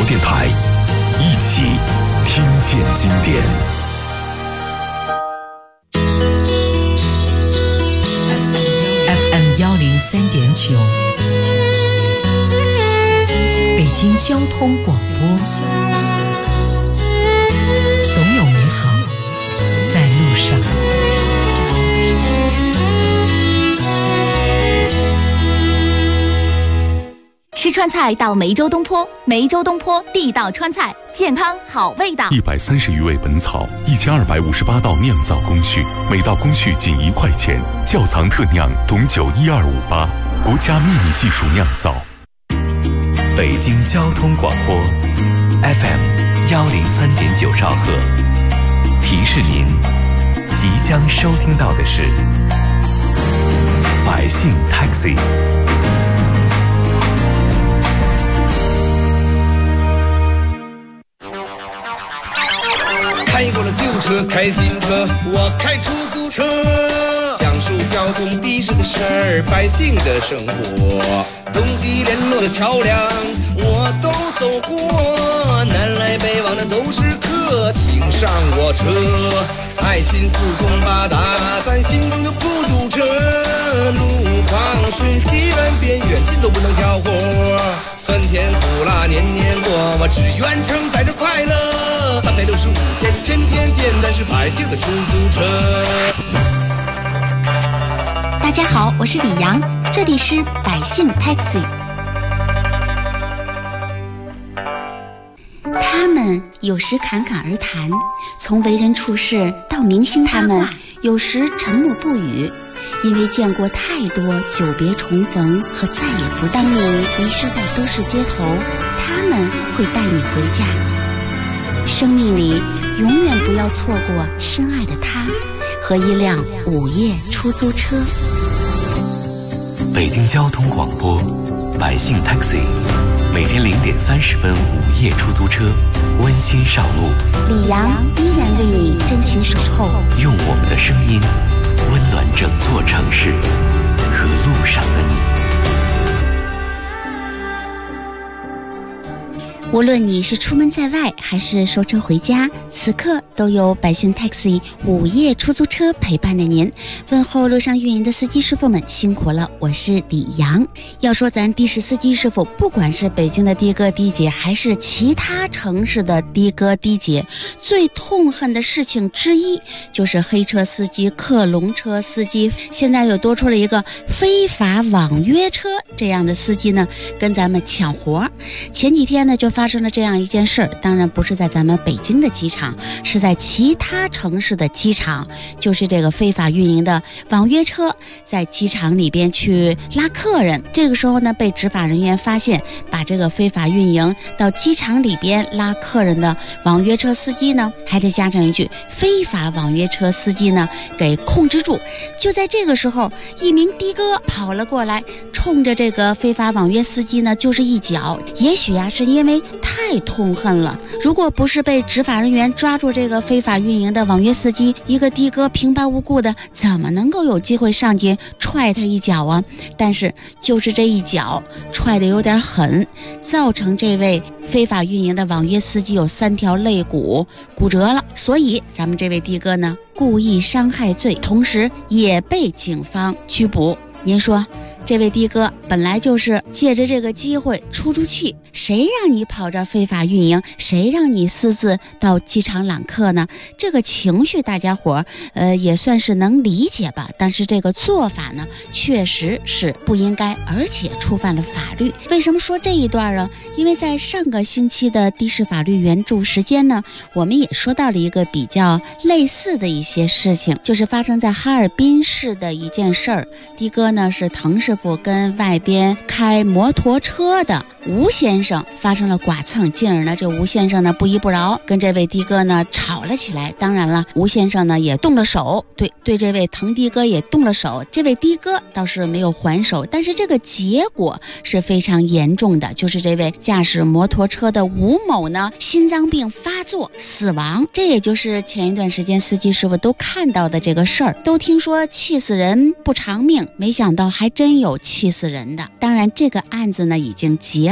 电台，一起听见经典。 FM 103.9，北京交通广播。总有美好在路上。 吃川菜到梅州东坡，梅州东坡地道川菜，健康好味道。 130余味本草，1258道酿造工序，每道工序仅1块钱。窖藏特酿董酒12588，国家秘密技术酿造。 北京交通广播 FM 103.9兆赫，提示您即将收听到的是百姓 Taxi。 开过了旧车，开新车，我开出租车，讲述交通的士的事儿，百姓的生活，东西联络的桥梁我都走过，南来北往的都是客，请上我车，爱心四通八达，咱心中就不堵车，路况瞬息万变，远近都不能挑活，酸甜苦辣年年过，我只愿承载着快乐，365天天天见，咱是百姓的出租车。 大家好，我是李阳，这里是百姓 Taxi。 他们有时侃侃而谈，从为人处事到明星八卦，有时沉默不语，因为见过太多久别重逢和再也不当你迷失在都市街头，他们会带你回家。生命里永远不要错过深爱的他和一辆午夜出租车。 北京交通广播百姓 Taxi， 每天0点30分午夜出租车，温馨上路。 李阳依然为你真情守候， 用我们的声音温暖整座城市和路上的你。 无论你是出门在外还是收车回家，此刻都有百姓 Taxi 午夜出租车陪伴着您。问候路上运营的司机师傅们辛苦了，我是李阳。要说咱的士司机师傅，不管是北京的的哥的姐还是其他城市的的哥的姐，最痛恨的事情之一就是黑车司机、克隆车司机，现在又多出了一个非法网约车这样的司机呢，跟咱们抢活。前几天呢就发生了这样一件事儿，当然不是在咱们北京的机场，是在其他城市的机场，就是这个非法运营的网约车在机场里边去拉客人。这个时候呢，被执法人员发现，把这个非法运营到机场里边拉客人的网约车司机呢，还得加上一句非法网约车司机呢，给控制住。就在这个时候，一名的哥跑了过来，冲着这个非法网约司机呢就是一脚。也许呀，是因为太痛恨了，如果不是被执法人员抓住这个非法运营的网约司机，一个的哥平白无故的怎么能够有机会上街踹他一脚啊？但是就是这一脚踹得有点狠，造成这位非法运营的网约司机有3条肋骨骨折了，所以咱们这位的哥呢故意伤害罪，同时也被警方拘捕。您说这位的哥本来就是借着这个机会出气，谁让你跑这非法运营，谁让你私自到机场揽客呢？这个情绪大家伙也算是能理解吧，但是这个做法呢确实是不应该，而且触犯了法律。为什么说这一段呢？因为在上个星期的的士法律援助时间呢，我们也说到了一个比较类似的一些事情，就是发生在哈尔滨市的一件事儿。的哥呢是滕师傅跟外边开摩托车的吴先生发生了剐蹭，进而呢这吴先生呢不依不饶，跟这位的哥呢吵了起来。当然了，吴先生呢也动了手，对这位滕的哥也动了手，这位的哥倒是没有还手，但是这个结果是非常严重的，就是这位驾驶摩托车的吴某呢心脏病发作死亡。这也就是前一段时间司机师傅都看到的这个事儿，都听说气死人不偿命，没想到还真有气死人的。当然这个案子呢已经结了，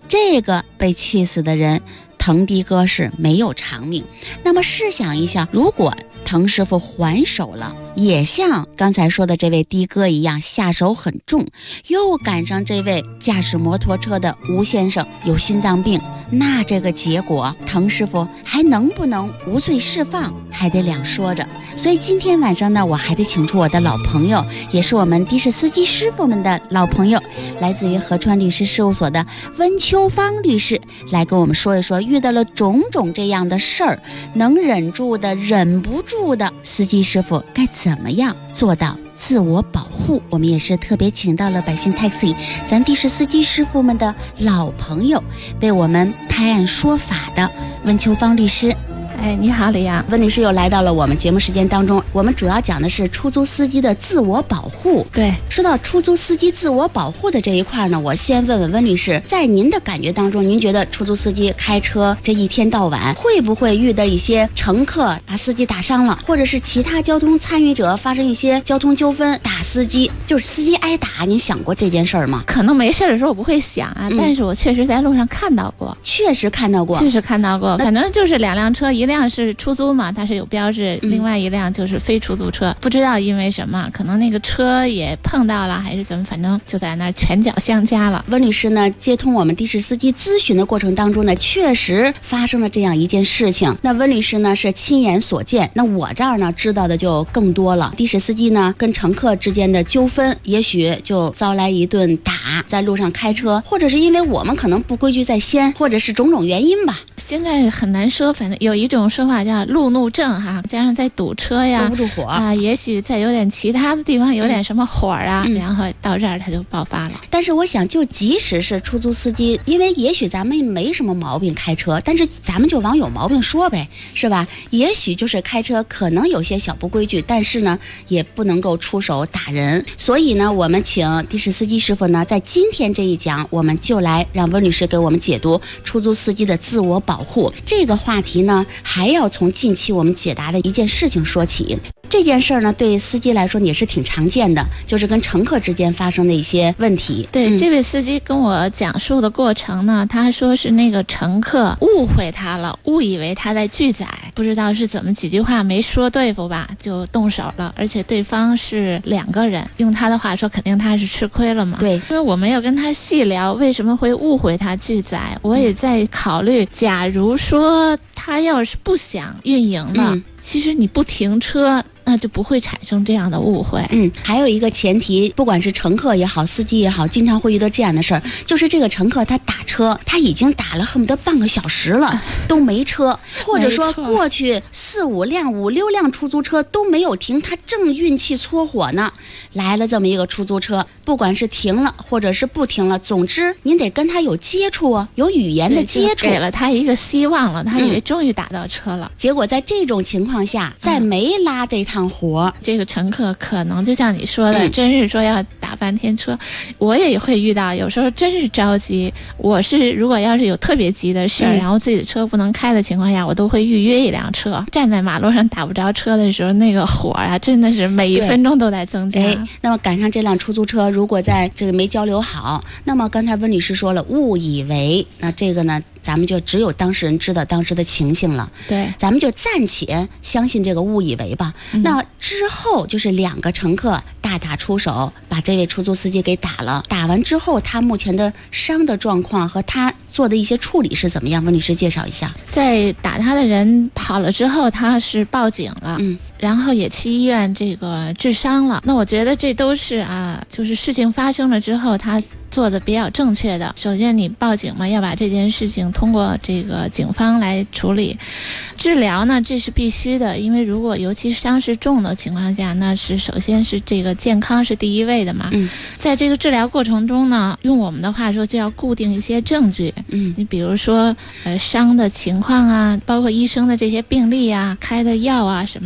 这个被气死的人滕的哥是没有偿命。那么试想一下，如果滕师傅还手了，也像刚才说的这位的哥一样下手很重，又赶上这位驾驶摩托车的吴先生有心脏病，那这个结果滕师傅还能不能无罪释放，还得两说着。所以今天晚上呢，我还得请出我的老朋友，也是我们的士司机师傅们的老朋友，来自于合川律师事务所的温秋芳律师，来跟我们说一说遇到了种种这样的事儿，能忍住的忍不住的司机师傅该怎么样做到自我保护。我们也是特别请到了百姓 taxi 咱的士司机师傅们的老朋友，为我们拍案说法的温秋芳律师。 你好，李阳。 温律师又来到了我们节目时间当中，我们主要讲的是出租司机的自我保护。 对， 说到出租司机自我保护的这一块呢，我先问问温律师，在您的感觉当中，您觉得出租司机开车这一天到晚会不会遇到一些乘客把司机打伤了，或者是其他交通参与者发生一些交通纠纷打司机，就是司机挨打，您想过这件事儿吗？ 可能没事的时候我不会想啊，但是我确实在路上看到过。 确实看到过， 反正就是两辆车，一辆是出租嘛，它是有标志，另外一辆就是非出租车，不知道因为什么，可能那个车也碰到了还是怎么，反正就在那儿拳脚相加了。 温律师呢接通我们的士司机咨询的过程当中呢，确实发生了这样一件事情。那温律师呢是亲眼所见，那我这儿呢知道的就更多了。的士司机呢跟乘客之间的纠纷，也许就遭来一顿打，在路上开车，或者是因为我们可能不规矩在先，或者是种种原因吧。 现在很难说，反正有一种说法叫路怒症哈，加上在堵车呀， 兜不住火啊，也许在有点其他的地方有点什么火啊，然后到这儿它就爆发了。 但是我想，就即使是出租司机，因为也许咱们没什么毛病开车，但是咱们就往有毛病说呗，是吧？也许就是开车可能有些小不规矩，但是呢，也不能够出手打人。所以呢，我们请的士司机师傅呢，在今天这一讲，我们就来让温律师给我们解读出租司机的自我保护这个话题呢，还要从近期我们解答的一件事情说起。这件事呢，对司机来说也是挺常见的，就是跟乘客之间发生的一些问题。 对，这位司机跟我讲述的过程呢，他说是那个乘客误会他了，误以为他在拒载，不知道是怎么几句话没说对付吧，就动手了，而且对方是2个人，用他的话说，肯定他是吃亏了嘛。 对， 因为我没有跟他细聊为什么会误会他拒载，我也在考虑，假如说他要是不想运营了，其实你不停车，那就不会产生这样的误会。 还有一个前提，不管是乘客也好，司机也好，经常会遇到这样的事儿，就是这个乘客他打车，他已经打了恨不得半个小时了都没车，或者说过去4、5辆、5、6辆出租车都没有停，他正运气搓火呢，来了这么一个出租车，不管是停了或者是不停了，总之您得跟他有接触啊，有语言的接触， 给了他一个希望了，他以为终于打到车了。 结果在这种情况下，再没拉这趟活， 这个乘客可能就像你说的，真是说要打半天车。我也会遇到，有时候真是着急。我是如果要是有特别急的事儿，然后自己的车不能开的情况下，我都会预约一辆车。站在马路上打不着车的时候，那个火啊，真的是每1分钟都在增加。 那么赶上这辆出租车，如果在这个没交流好，那么刚才温律师说了，误以为，那这个呢，咱们就只有当事人知道当时的情形了。 对， 咱们就暂且相信这个误以为吧。那之后就是2个乘客大打出手，把这位出租司机给打了。打完之后，他目前的伤的状况和他做的一些处理是怎么样？温律师介绍一下。 在打他的人跑了之后，他是报警了，然后也去医院这个治伤了。那我觉得这都是就是事情发生了之后，他做的比较正确的。首先你报警嘛，要把这件事情通过这个警方来处理。治疗呢，这是必须的，因为如果尤其伤势重的情况下，那是首先是这个健康是第一位的嘛。在这个治疗过程中呢，用我们的话说，就要固定一些证据。你比如说伤的情况啊，包括医生的这些病历啊、开的药啊什么的，做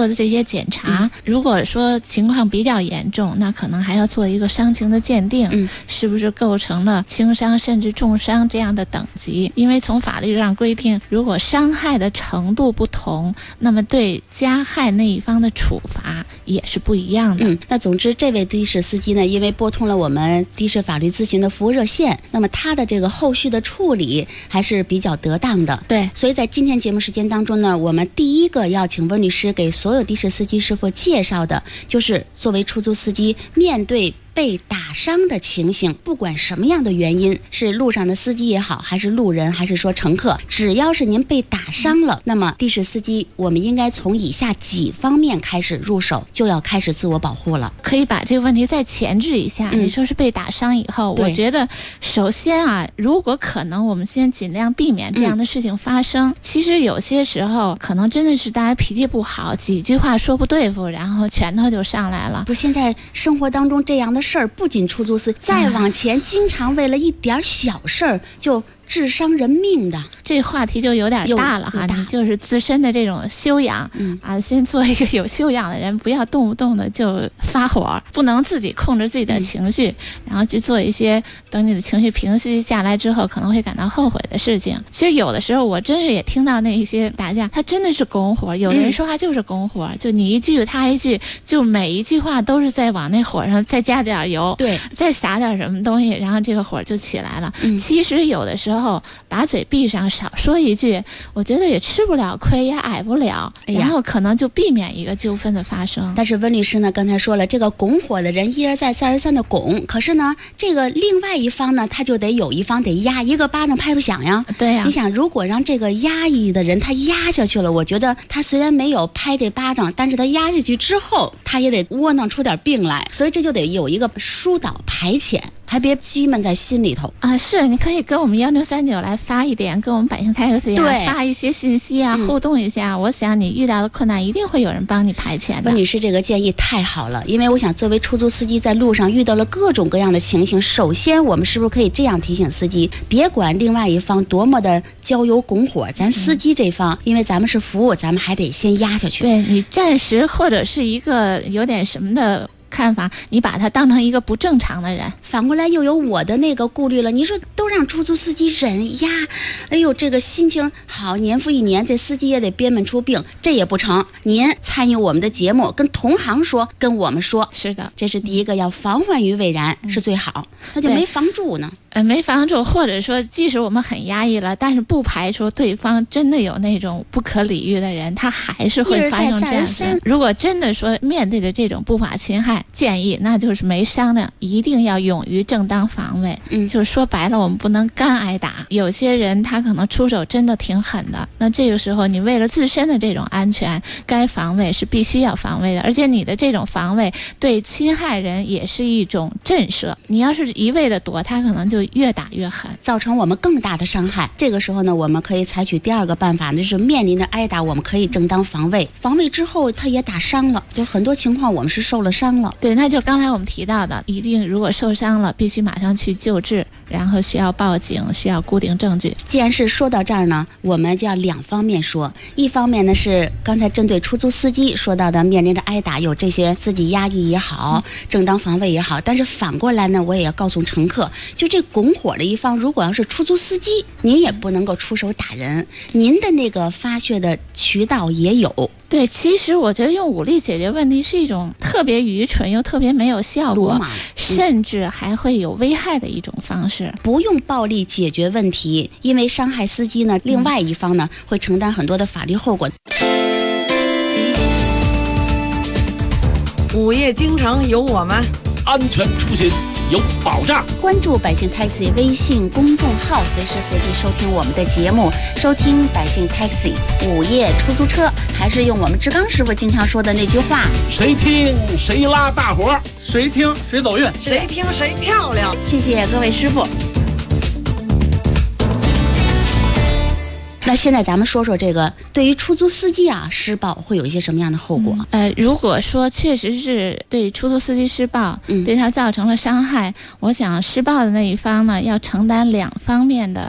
做的这些检查，如果说情况比较严重，那可能还要做一个伤情的鉴定，是不是构成了轻伤甚至重伤这样的等级。因为从法律上规定，如果伤害的程度不同，那么对加害那一方的处罚也是不一样的。 那总之这位的士司机呢，因为拨通了我们的士法律咨询的服务热线，那么他的这个后续的处理还是比较得当的。 对， 所以在今天节目时间当中呢，我们第一个要请温律师给所有的士司机师傅介绍的，就是作为出租司机面对被打伤的情形，不管什么样的原因，是路上的司机也好，还是路人，还是说乘客，只要是您被打伤了，那么的士司机我们应该从以下几方面开始入手，就要开始自我保护了。 可以把这个问题再前置一下，你说是被打伤以后，我觉得首先啊，如果可能，我们先尽量避免这样的事情发生。其实有些时候可能真的是大家脾气不好，几句话说不对付，然后拳头就上来了。 不，现在生活当中这样的事儿不仅出租司，再往前经常为了一点小事儿就致伤人命的， 这话题就有点大了哈。你就是自身的这种修养先做一个有修养的人，不要动不动的就发火，不能自己控制自己的情绪，然后去做一些等你的情绪平息下来之后可能会感到后悔的事情。其实有的时候我真是也听到那些打架，他真的是拱火，有的人说话就是拱火，就你一句他一句，就每一句话都是在往那火上再加点油，对，再撒点什么东西，然后这个火就起来了。其实有的时候把嘴闭上，少说一句，我觉得也吃不了亏，也挨不了，然后可能就避免一个纠纷的发生。 但是温律师呢刚才说了，这个拱火的人一而再再而三的拱，可是呢这个另外一方呢，他就得有一方得压，一个巴掌拍不响呀。 对呀， 你想如果让这个压抑的人他压下去了，我觉得他虽然没有拍这巴掌，但是他压下去之后他也得窝囊出点病来，所以这就得有一个疏导排遣，还别积闷在心里头啊！是，你可以跟我们1039来发一点，跟我们百姓taxi发一些信息啊，互动一下。我想你遇到的困难一定会有人帮你排遣的。 温女士这个建议太好了，因为我想作为出租司机在路上遇到了各种各样的情形，首先我们是不是可以这样提醒司机，别管另外一方多么的浇油拱火，咱司机这方，因为咱们是服务，咱们还得先压下去。 对，你暂时或者是一个有点什么的看法，你把他当成一个不正常的人， 反过来又有我的那个顾虑了。你说都让出租司机忍呀，哎呦，这个心情好，年复一年，这司机也得憋闷出病，这也不成。您参与我们的节目，跟同行说，跟我们说， 是的， 这是第一个，要防患于未然是最好，那就没防住呢。 没防住，或者说即使我们很压抑了，但是不排除对方真的有那种不可理喻的人，他还是会发生这样的。如果真的说面对着这种不法侵害，建议那就是没商量，一定要勇于正当防卫。就是说白了，我们不能干挨打。有些人他可能出手真的挺狠的，那这个时候你为了自身的这种安全，该防卫是必须要防卫的，而且你的这种防卫对侵害人也是一种震慑。你要是一味的躲，他可能就越打越狠， 造成我们更大的伤害。这个时候呢，我们可以采取第二个办法，就是面临着挨打，我们可以正当防卫。防卫之后，他也打伤了，就很多情况我们是受了伤了。 对，那就刚才我们提到的，一定如果受伤了，必须马上去救治，然后需要报警，需要固定证据。 既然是说到这儿呢，我们就要两方面说。一方面呢是刚才针对出租司机说到的，面临着挨打，有这些自己压抑也好，正当防卫也好。但是反过来呢，我也要告诉乘客，就这拱火的一方，如果要是出租司机，您也不能够出手打人，您的那个发泄的渠道也有。 对，其实我觉得用武力解决问题是一种特别愚蠢又特别没有效果，甚至还会有危害的一种方式。 不用暴力解决问题，因为伤害司机呢，另外一方呢会承担很多的法律后果。 午夜京城有我们， 安全出行有保障。 关注百姓 Taxi 微信公众号，随时随地收听我们的节目，收听百姓 Taxi 午夜出租车。还是用我们志刚师傅经常说的那句话， 谁听谁拉大伙， 谁听谁走运， 谁听谁漂亮。 谢谢各位师傅。那现在咱们说说这个，对于出租司机啊施暴会有一些什么样的后果？ 如果说确实是对出租司机施暴，对他造成了伤害，我想施暴的那一方呢，要承担两方面的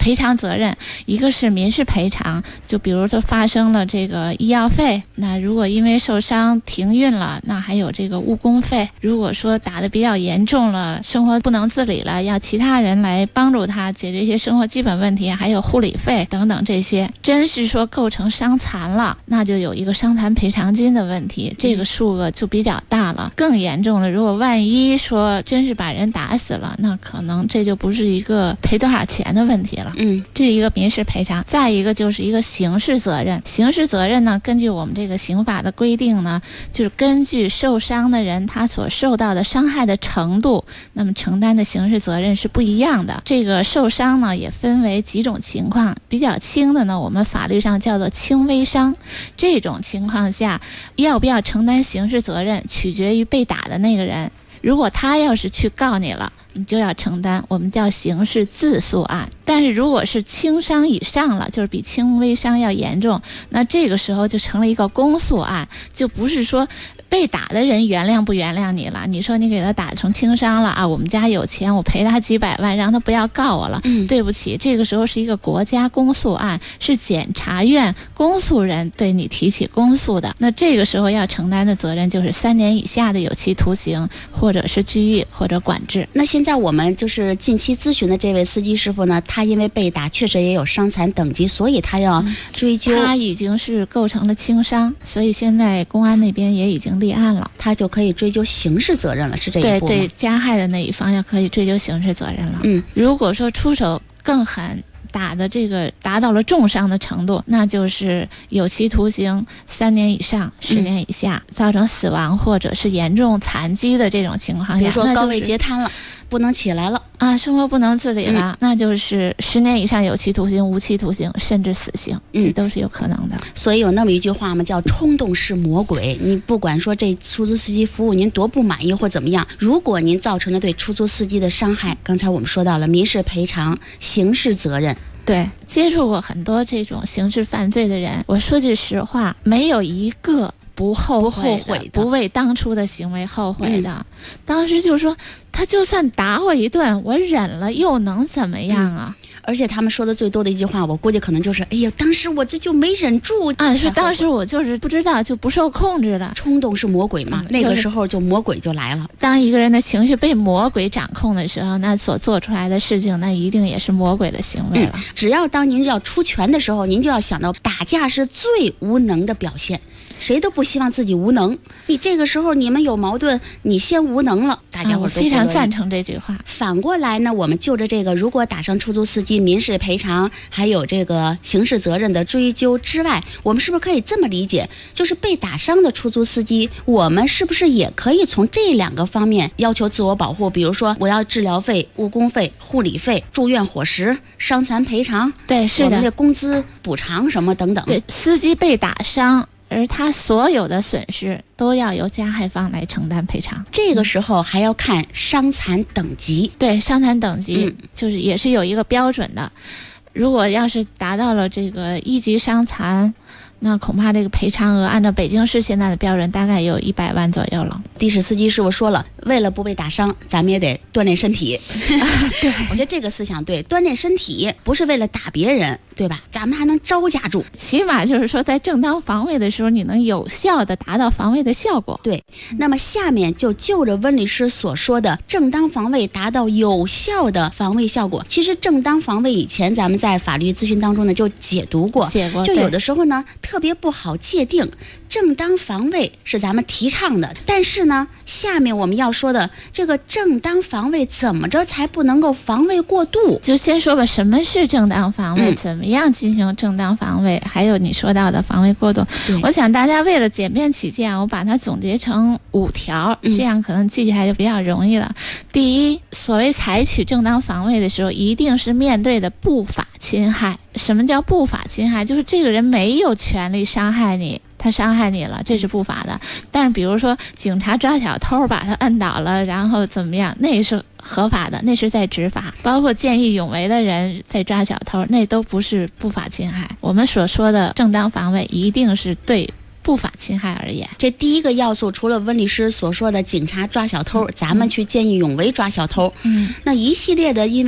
赔偿责任，一个是民事赔偿，就比如说发生了这个医药费，那如果因为受伤停运了，那还有这个误工费。如果说打得比较严重了，生活不能自理了，要其他人来帮助他解决一些生活基本问题，还有护理费等等这些。真是说构成伤残了，那就有一个伤残赔偿金的问题，这个数额就比较大了。更严重的，如果万一说真是把人打死了，那可能这就不是一个赔多少钱的问题了。这是一个民事赔偿。再一个就是一个刑事责任。刑事责任呢，根据我们这个刑法的规定呢，就是根据受伤的人他所受到的伤害的程度，那么承担的刑事责任是不一样的。这个受伤呢也分为几种情况，比较轻的呢，我们法律上叫做轻微伤。这种情况下，要不要承担刑事责任，取决于被打的那个人。如果他要是去告你了，你就要承担，我们叫刑事自诉案。但是如果是轻伤以上了，就是比轻微伤要严重，那这个时候就成了一个公诉案，就不是说被打的人原谅不原谅你了。你说你给他打成轻伤了啊，我们家有钱，我赔他几百万，让他不要告我了。对不起，这个时候是一个国家公诉案，是检察院公诉人对你提起公诉的。那这个时候要承担的责任就是3年以下的有期徒刑，或者是拘役或者管制。 那现在我们就是近期咨询的这位司机师傅呢，他因为被打确实也有伤残等级，所以他要追究。 他已经是构成了轻伤，所以现在公安那边也已经立案了， 他就可以追究刑事责任了，是这一步吗？ 对，加害的那一方要可以追究刑事责任了。如果说出手更狠，打的这个达到了重伤的程度，那就是有期徒刑3年以上10年以下，造成死亡或者是严重残疾的这种情况下， 比如说高位截瘫了，不能起来了啊，生活不能自理了，那就是10年以上有期徒刑、无期徒刑，甚至死刑，这都是有可能的。 所以有那么一句话嘛，叫冲动是魔鬼。你不管说这出租司机服务您多不满意或怎么样，如果您造成了对出租司机的伤害，刚才我们说到了民事赔偿、刑事责任。 对，接触过很多这种刑事犯罪的人，我说句实话，没有一个不后悔的，不为当初的行为后悔的。当时就说，他就算打我一顿，我忍了又能怎么样啊？ 而且他们说的最多的一句话，我估计可能就是哎呀，当时我这就没忍住啊，是当时我就是不知道，就不受控制了。 冲动是魔鬼嘛，那个时候就魔鬼就来了。 当一个人的情绪被魔鬼掌控的时候，那所做出来的事情，那一定也是魔鬼的行为了。 只要当您要出拳的时候，您就要想到打架是最无能的表现。谁都不希望自己无能，你这个时候你们有矛盾，你先无能了，大家伙都非常赞成这句话。 反过来呢，我们就着这个，如果打伤出租司机，民事赔偿还有这个刑事责任的追究之外，我们是不是可以这么理解，就是被打伤的出租司机，我们是不是也可以从这2个方面要求自我保护？比如说我要治疗费、误工费、护理费、住院伙食、伤残赔偿， 对，是的， 我们的工资补偿什么等等。 对，司机被打伤，而他所有的损失都要由加害方来承担赔偿。 这个时候还要看伤残等级。 对，伤残等级就是也是有一个标准的。如果要是达到了这个1级伤残，那恐怕这个赔偿额按照北京市现在的标准，大概有100万左右了。 的士司机师傅说了，为了不被打伤，咱们也得锻炼身体。 对， 我觉得这个思想对，锻炼身体不是为了打别人，对吧？咱们还能招架住， 起码就是说在正当防卫的时候，你能有效的达到防卫的效果。 对，那么下面就着温律师所说的正当防卫达到有效的防卫效果。其实正当防卫以前咱们在法律咨询当中呢就解读过，就有的时候呢特别不好界定。正当防卫是咱们提倡的，但是呢下面我们要说的这个正当防卫怎么着才不能够防卫过度。 就先说吧，什么是正当防卫，怎么样进行正当防卫，还有你说到的防卫过度。我想大家为了简便起见，我把它总结成5条，这样可能记起来就比较容易了。第一，所谓采取正当防卫的时候，一定是面对的不法侵害。什么叫不法侵害？就是这个人没有权利伤害你，他伤害你了，这是不法的。但是比如说警察抓小偷把他摁倒了，然后怎么样，那是合法的，那是在执法。包括见义勇为的人在抓小偷，那都不是不法侵害。我们所说的正当防卫一定是对不法侵害而言。 这第一个要素，除了温律师所说的警察抓小偷，咱们去见义勇为抓小偷，那一系列的因为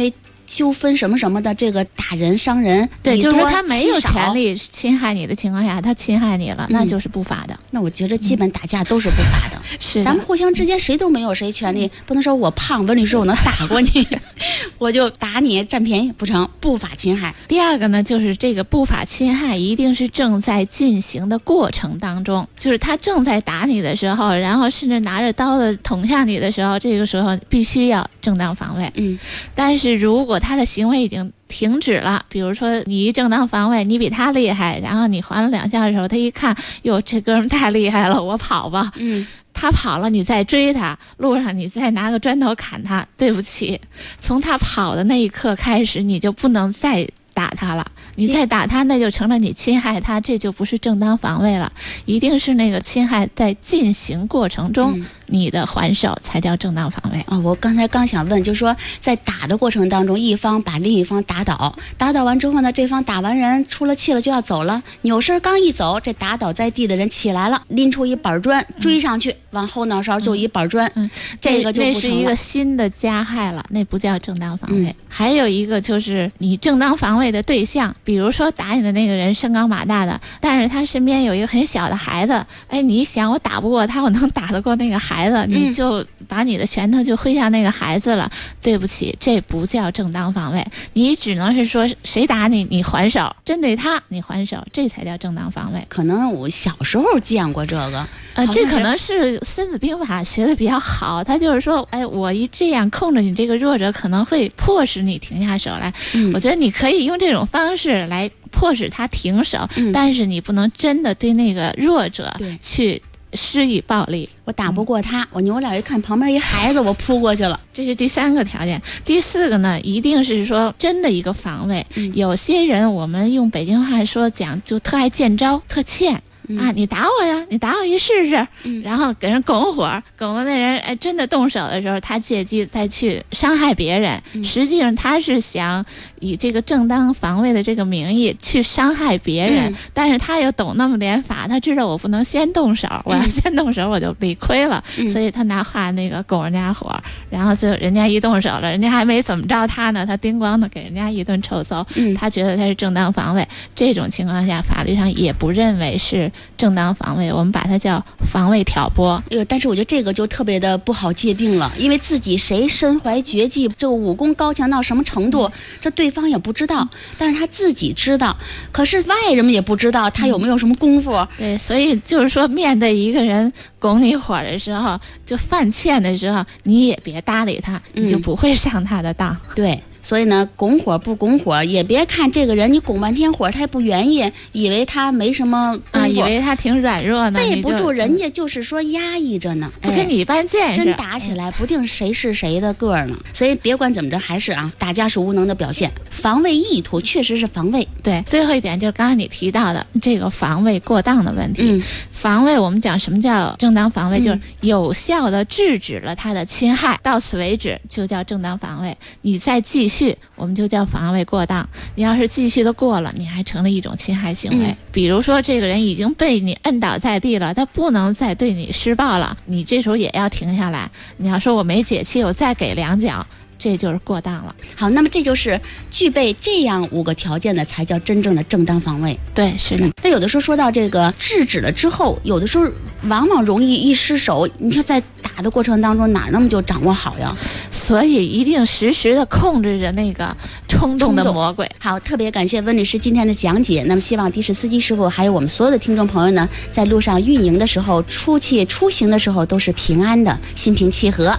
纠纷什么什么的，这个打人伤人， 对，就是说他没有权利侵害你的情况下，他侵害你了，那就是不法的。 那我觉得基本打架都是不法的。 是的， 咱们互相之间谁都没有谁权利，不能说我胖，温律师我能打过你，我就打你占便宜不成，不法侵害。 第二个呢，就是这个不法侵害一定是正在进行的过程当中，就是他正在打你的时候，然后甚至拿着刀子捅向你的时候，这个时候必须要正当防卫。但是如果他的行为已经停止了，比如说你一正当防卫，你比他厉害，然后你还了2下的时候，他一看，哟，这哥们太厉害了，我跑吧。他跑了，你再追他，路上你再拿个砖头砍他，对不起，从他跑的那一刻开始，你就不能再打他了，你再打他，那就成了你侵害他，这就不是正当防卫了，一定是那个侵害在进行过程中，你的还手才叫正当防卫。 我刚才刚想问，就是说在打的过程当中，一方把另一方打倒，打倒完之后呢，这方打完人出了气了就要走了，扭身刚一走，这打倒在地的人起来了，拎出一板砖追上去，往后脑勺就一板砖，这个就不成了， 那是一个新的加害了，那不叫正当防卫。还有一个就是你正当防卫的对象，比如说打你的那个人身高马大的，但是他身边有一个很小的孩子，你一想我打不过他，我能打得过那个孩子，你就把你的拳头就挥向那个孩子了，对不起，这不叫正当防卫，你只能是说谁打你你还手，针对他你还手，这才叫正当防卫。 可能我小时候见过这个， 这可能是孙子兵法学的比较好，他就是说，我一这样控制你这个弱者，可能会迫使你停下手来。我觉得你可以用这种方式来迫使他停手，但是你不能真的对那个弱者去施以暴力。 我打不过他，我扭脸一看旁边一孩子，我扑过去了，这是第3个条件。第4个呢，一定是说真的一个防卫。有些人我们用北京话说讲，就特爱见招，特欠。你打我呀，你打我一试试，然后给人拱火，拱的那人真的动手的时候，他借机再去伤害别人，实际上他是想以这个正当防卫的这个名义去伤害别人，但是他又懂那么点法，他知道我不能先动手，我要先动手我就理亏了，所以他拿话那个拱人家火，然后就人家一动手了，人家还没怎么着他呢，他叮咣的给人家一顿臭揍，他觉得他是正当防卫，这种情况下法律上也不认为是正当防卫，我们把它叫防卫挑拨。 但是我觉得这个就特别的不好界定了，因为自己谁身怀绝技，这个武功高强到什么程度，这对方也不知道，但是他自己知道，可是外人们也不知道他有没有什么功夫。 对，所以就是说，面对一个人拱你火的时候，就犯欠的时候，你也别搭理他，你就不会上他的当。 对。所以呢，拱火不拱火，也别看这个人你拱半天火，他也不愿意，以为他没什么以为他挺软弱呢， 背不住，人家就是说压抑着呢， 不跟你一般见识， 真打起来不定谁是谁的个儿呢。所以别管怎么着，还是打架是无能的表现，防卫意图确实是防卫。 对，最后一点就是刚才你提到的这个防卫过当的问题。防卫我们讲什么叫正当防卫，就是有效的制止了他的侵害，到此为止就叫正当防卫。你再继续，我们就叫防卫过当。你要是继续的过了，你还成了一种侵害行为。比如说这个人已经被你摁倒在地了，他不能再对你施暴了，你这时候也要停下来。你要说我没解气，我再给2脚，这就是过当了。 好，那么这就是具备这样5个条件的才叫真正的正当防卫。 对，是的。 那有的时候说到这个制止了之后，有的时候往往容易一失手，你说在打的过程当中哪那么就掌握好呀？ 所以一定时时的控制着那个冲动的魔鬼。 好，特别感谢温律师今天的讲解。那么希望的士司机师傅还有我们所有的听众朋友呢，在路上运营的时候，出行的时候都是平安的，心平气和。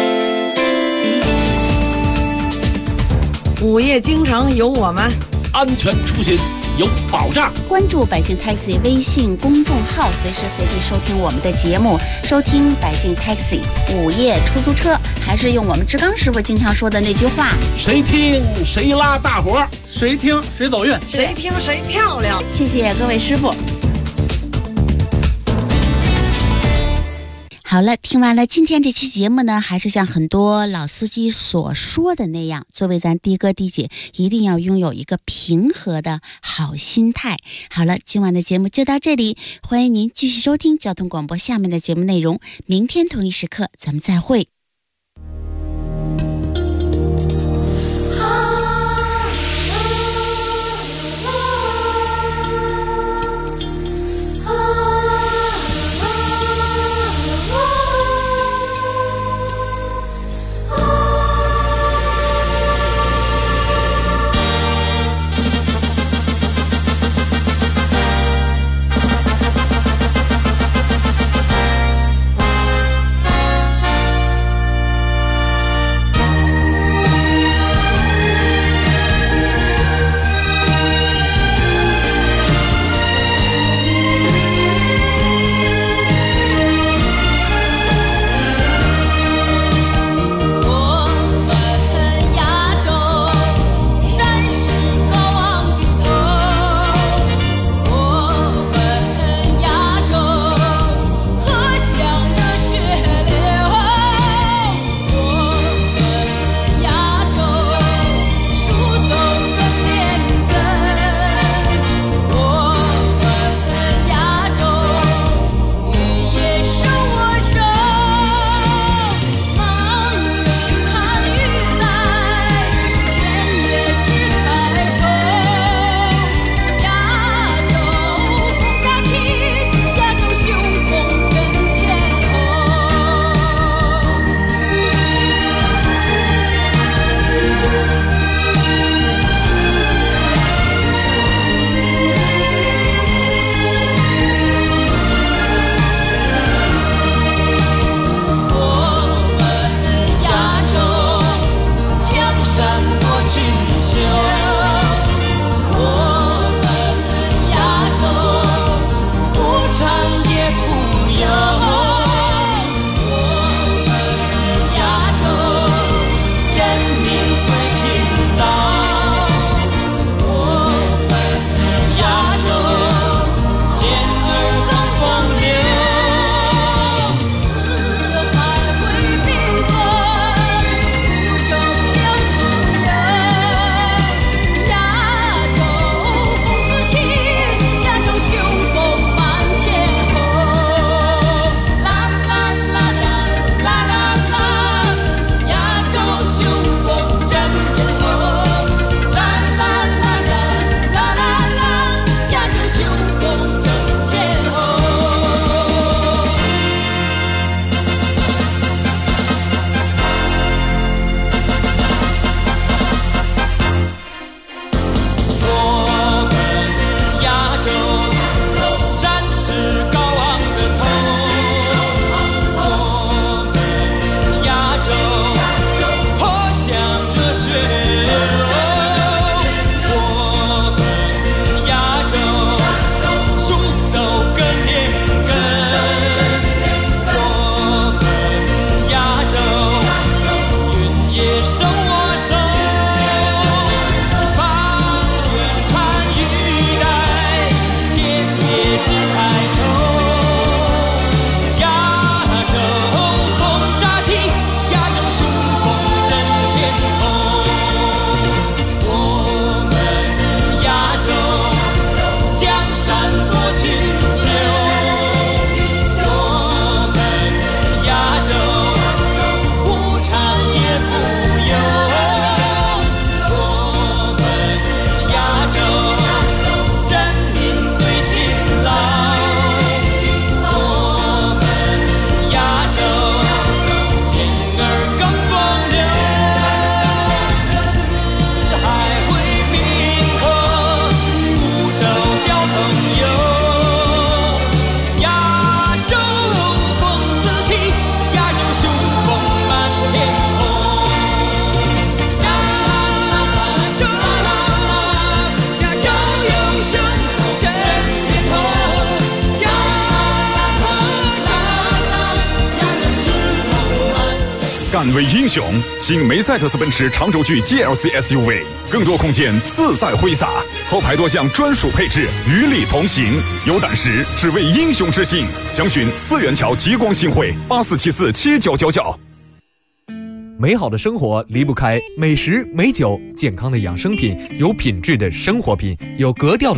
午夜京城有我们， 安全出行有保障。 关注百姓 Taxi 微信公众号，随时随地收听我们的节目，收听百姓 Taxi 午夜出租车，还是用我们志刚师傅经常说的那句话： 谁听谁拉大活， 谁听谁走运， 谁听谁漂亮。 谢谢各位师傅。好了，听完了今天这期节目呢，还是像很多老司机所说的那样，作为咱的哥的姐，一定要拥有一个平和的好心态。好了，今晚的节目就到这里，欢迎您继续收听交通广播下面的节目内容，明天同一时刻咱们再会。 敢为英雄。新梅赛德斯奔驰长轴距 GLC SUV， 更多空间自在挥洒，后排多项专属配置与你同行。有胆识，只为英雄之心。详询4元桥极光新汇84747999。 美好的生活离不开美食美酒，健康的养生品，有品质的生活品，有格调的